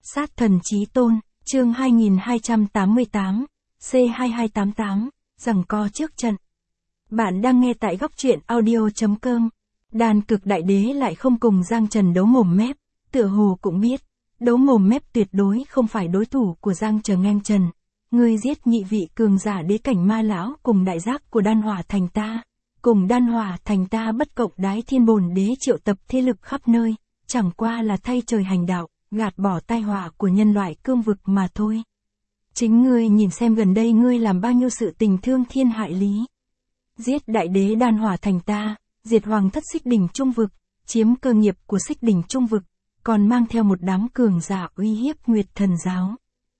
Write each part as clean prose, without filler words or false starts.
Sát thần chí tôn, chương 2288, C2288, giằng co trước trận. Bạn đang nghe tại góc truyện audio.com. Đan cực đại đế lại không cùng Giang Trần đấu mồm mép, tựa hồ cũng biết, đấu mồm mép tuyệt đối không phải đối thủ của Giang Trần. Ngươi giết nhị vị cường giả đế cảnh ma lão cùng đại giác của đan hỏa thành ta. Cùng đan hỏa thành ta bất cộng đái thiên bồn đế triệu tập thế lực khắp nơi, chẳng qua là thay trời hành đạo, gạt bỏ tai họa của nhân loại cương vực mà thôi. Chính ngươi nhìn xem gần đây ngươi làm bao nhiêu sự tình thương thiên hại lý. Giết đại đế đan hỏa thành ta, diệt hoàng thất xích đỉnh trung vực, chiếm cơ nghiệp của xích đỉnh trung vực, còn mang theo một đám cường giả uy hiếp Nguyệt Thần giáo.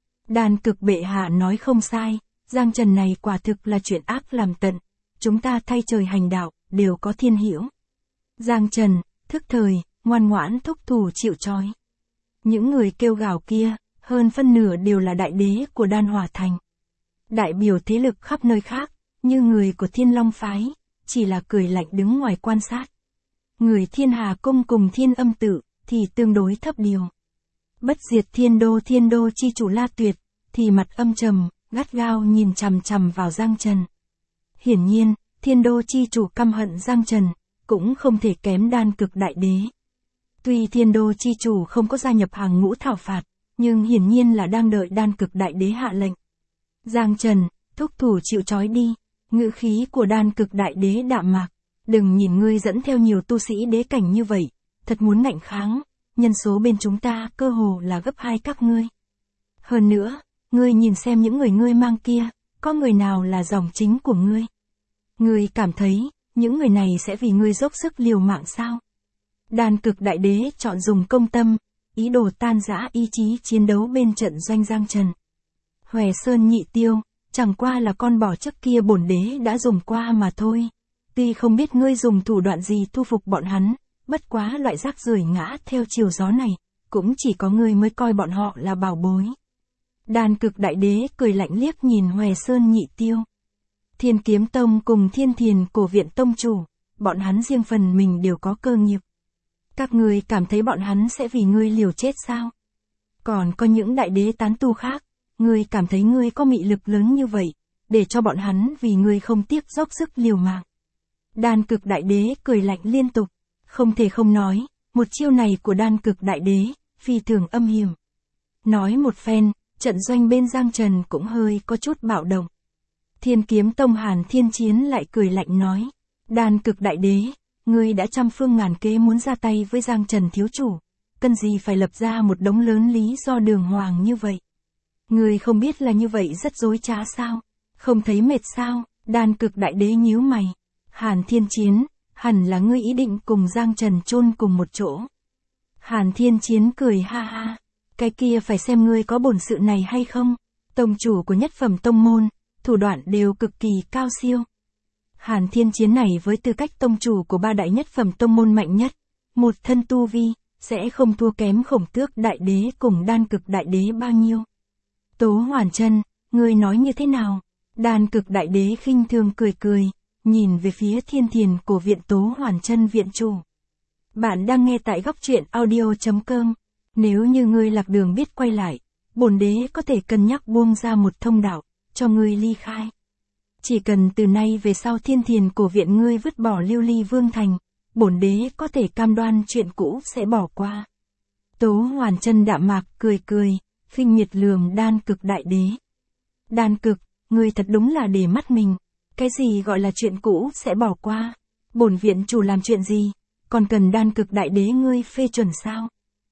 Đan cực bệ hạ nói không sai, Giang Trần này quả thực là chuyện ác làm tận, chúng ta thay trời hành đạo, đều có thiên hiểu. Giang Trần, thức thời, ngoan ngoãn thúc thủ chịu trói. Những người kêu gào kia, hơn phân nửa đều là đại đế của đan hỏa thành. Đại biểu thế lực khắp nơi khác, như người của Thiên Long phái, chỉ là cười lạnh đứng ngoài quan sát. Người Thiên Hà cung cùng Thiên Âm tự, thì tương đối thấp điều. Bất diệt thiên đô chi chủ La Tuyệt, thì mặt âm trầm, gắt gao nhìn chằm chằm vào Giang Trần. Hiển nhiên, thiên đô chi chủ căm hận Giang Trần, cũng không thể kém đan cực đại đế. Tuy thiên đô chi chủ không có gia nhập hàng ngũ thảo phạt, nhưng hiển nhiên là đang đợi đan cực đại đế hạ lệnh. Giang Trần, thúc thủ chịu trói đi, ngữ khí của đan cực đại đế đạm mạc. Đừng nhìn ngươi dẫn theo nhiều tu sĩ đế cảnh như vậy, thật muốn ngạnh kháng, nhân số bên chúng ta cơ hồ là gấp 2 các ngươi. Hơn nữa, ngươi nhìn xem những người ngươi mang kia, có người nào là dòng chính của ngươi? Ngươi cảm thấy, những người này sẽ vì ngươi dốc sức liều mạng sao? Đan cực đại đế chọn dùng công tâm, ý đồ tan rã ý chí chiến đấu bên trận doanh Giang Trần. Hòe Sơn Nhị Tiêu, chẳng qua là con bò trước kia bổn đế đã dùng qua mà thôi. Tuy không biết ngươi dùng thủ đoạn gì thu phục bọn hắn, bất quá loại rác rưởi ngã theo chiều gió này, cũng chỉ có ngươi mới coi bọn họ là bảo bối. Đan cực đại đế cười lạnh liếc nhìn Hòe Sơn Nhị Tiêu. Thiên Kiếm Tông cùng Thiên Thiền cổ viện tông chủ, bọn hắn riêng phần mình đều có cơ nghiệp. Các ngươi cảm thấy bọn hắn sẽ vì ngươi liều chết sao? Còn có những đại đế tán tu khác, ngươi cảm thấy ngươi có mị lực lớn như vậy, để cho bọn hắn vì ngươi không tiếc dốc sức liều mạng. Đan cực đại đế cười lạnh liên tục, không thể không nói, một chiêu này của đan cực đại đế, phi thường âm hiểm. Nói một phen, trận doanh bên Giang Trần cũng hơi có chút bạo động. Thiên Kiếm Tông Hàn Thiên Chiến lại cười lạnh nói, đan cực đại đế, ngươi đã trăm phương ngàn kế muốn ra tay với Giang Trần thiếu chủ, cần gì phải lập ra một đống lớn lý do đường hoàng như vậy. Ngươi không biết là như vậy rất dối trá sao, không thấy mệt sao? Đan cực đại đế nhíu mày. Hàn Thiên Chiến, hẳn là ngươi ý định cùng Giang Trần chôn cùng một chỗ. Hàn Thiên Chiến cười ha ha, cái kia phải xem ngươi có bổn sự này hay không. Tông chủ của nhất phẩm tông môn, thủ đoạn đều cực kỳ cao siêu. Hàn Thiên Chiến này với tư cách tông chủ của 3 đại nhất phẩm tông môn mạnh nhất, một thân tu vi, sẽ không thua kém Khổng Tước đại đế cùng đan cực đại đế bao nhiêu. Tố Hoàn Chân, ngươi nói như thế nào? Đan cực đại đế khinh thường cười, nhìn về phía Thiên Thiền cổ viện Tố Hoàn Chân viện chủ. Bạn đang nghe tại góc truyện audio.com. Nếu như ngươi lạc đường biết quay lại, bổn đế có thể cân nhắc buông ra một thông đạo, cho ngươi ly khai. Chỉ cần từ nay về sau Thiên Thiền cổ viện ngươi vứt bỏ Lưu Ly Vương thành, bổn đế có thể cam đoan chuyện cũ sẽ bỏ qua. Tố Hoàn Chân đạm mạc cười, khinh miệt lườm đan cực đại đế. Đan cực, ngươi thật đúng là để mắt mình. Cái gì gọi là chuyện cũ sẽ bỏ qua? Bổn viện chủ làm chuyện gì? Còn cần đan cực đại đế ngươi phê chuẩn sao?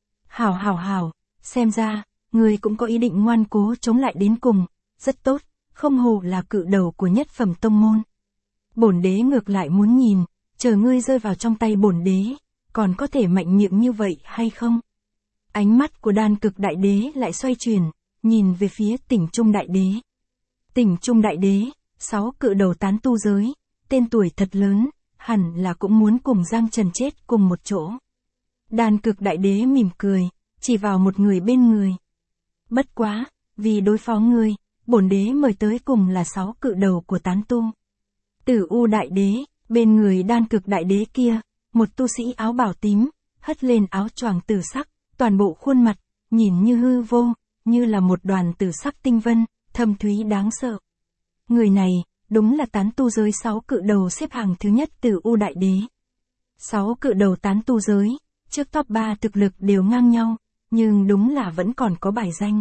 Hảo, xem ra, ngươi cũng có ý định ngoan cố chống lại đến cùng. Rất tốt, không hổ là cự đầu của nhất phẩm tông môn. Bổn đế ngược lại muốn nhìn, chờ ngươi rơi vào trong tay bổn đế, còn có thể mạnh miệng như vậy hay không? Ánh mắt của đan cực đại đế lại xoay chuyển, nhìn về phía Tỉnh Trung đại đế. Tỉnh Trung đại đế, 6 cự đầu tán tu giới, tên tuổi thật lớn, hẳn là cũng muốn cùng Giang Trần chết cùng một chỗ. Đan cực đại đế mỉm cười, chỉ vào một người bên người. Bất quá, vì đối phó ngươi, bổn đế mời tới cùng là 6 cự đầu của tán tu. Tử U đại đế, bên người đan cực đại đế kia, một tu sĩ áo bào tím, hất lên áo choàng tử sắc, toàn bộ khuôn mặt, nhìn như hư vô, như là một đoàn tử sắc tinh vân, thâm thúy đáng sợ. Người này, đúng là tán tu giới 6 cự đầu xếp hàng thứ nhất Tử U Đại Đế. 6 cự đầu tán tu giới, trước top 3 thực lực đều ngang nhau, nhưng đúng là vẫn còn có bài danh.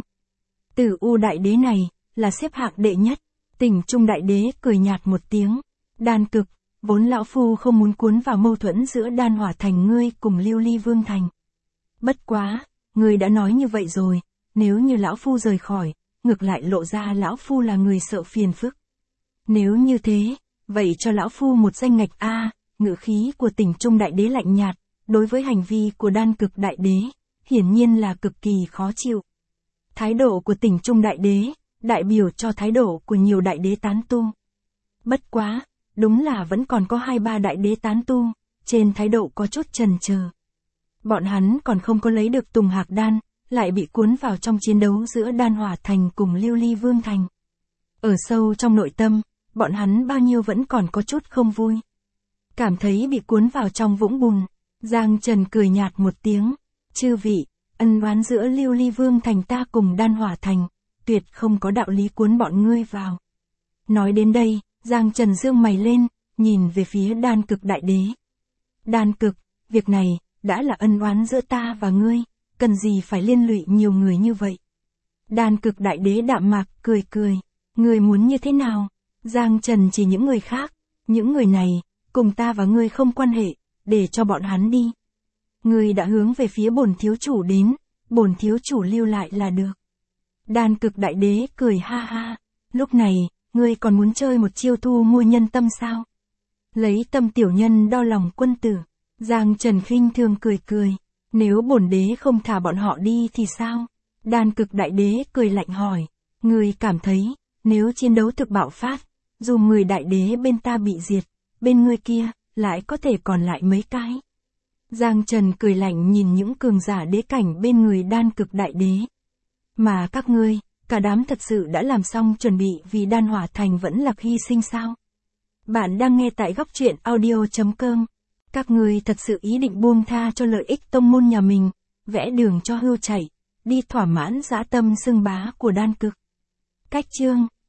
Tử U Đại Đế này, là xếp hạng đệ nhất. Tỉnh Trung Đại Đế cười nhạt một tiếng. Đan Cực, vốn lão phu không muốn cuốn vào mâu thuẫn giữa Đan Hỏa Thành ngươi cùng Lưu Ly Vương Thành. Bất quá, ngươi đã nói như vậy rồi, nếu như lão phu rời khỏi, ngược lại lộ ra lão phu là người sợ phiền phức. Nếu như thế, vậy cho lão phu một danh ngạch a. Ngữ khí của Tỉnh Trung Đại Đế lạnh nhạt, đối với hành vi của Đan Cực Đại Đế, hiển nhiên là cực kỳ khó chịu. Thái độ của Tỉnh Trung Đại Đế, đại biểu cho thái độ của nhiều đại đế tán tu. Bất quá, đúng là vẫn còn có 2-3 đại đế tán tu, trên thái độ có chút chần chờ. Bọn hắn còn không có lấy được Tùng Hạc Đan, lại bị cuốn vào trong chiến đấu giữa Đan Hỏa Thành cùng Lưu Ly Vương Thành. Ở sâu trong nội tâm, bọn hắn bao nhiêu vẫn còn có chút không vui. Cảm thấy bị cuốn vào trong vũng bùn, Giang Trần cười nhạt một tiếng. Chư vị, ân oán giữa Lưu Ly Vương Thành ta cùng Đan Hỏa Thành, tuyệt không có đạo lý cuốn bọn ngươi vào. Nói đến đây, Giang Trần dương mày lên, nhìn về phía Đan Cực Đại Đế. Đan Cực, việc này, đã là ân oán giữa ta và ngươi, cần gì phải liên lụy nhiều người như vậy. Đan Cực Đại Đế đạm mạc, cười cười. Ngươi muốn như thế nào? Giang Trần chỉ những người khác, những người này, cùng ta và ngươi không quan hệ, để cho bọn hắn đi. Ngươi đã hướng về phía bổn thiếu chủ đến, bổn thiếu chủ lưu lại là được. Đan Cực Đại Đế cười ha ha, lúc này, ngươi còn muốn chơi một chiêu thu mua nhân tâm sao? Lấy tâm tiểu nhân đo lòng quân tử. Giang Trần khinh thường cười cười, nếu bổn đế không thả bọn họ đi thì sao? Đan Cực Đại Đế cười lạnh hỏi, ngươi cảm thấy, nếu chiến đấu thực bạo phát, dù người đại đế bên ta bị diệt, bên ngươi kia, lại có thể còn lại mấy cái. Giang Trần cười lạnh nhìn những cường giả đế cảnh bên người Đan Cực Đại Đế. Mà các ngươi, cả đám thật sự đã làm xong chuẩn bị vì Đan Hỏa Thành vẫn là hy sinh sao? Bạn đang nghe tại góc truyện audio.com. Các ngươi thật sự ý định buông tha cho lợi ích tông môn nhà mình, vẽ đường cho hươu chạy, đi thỏa mãn dã tâm xưng bá của Đan Cực. Cách chương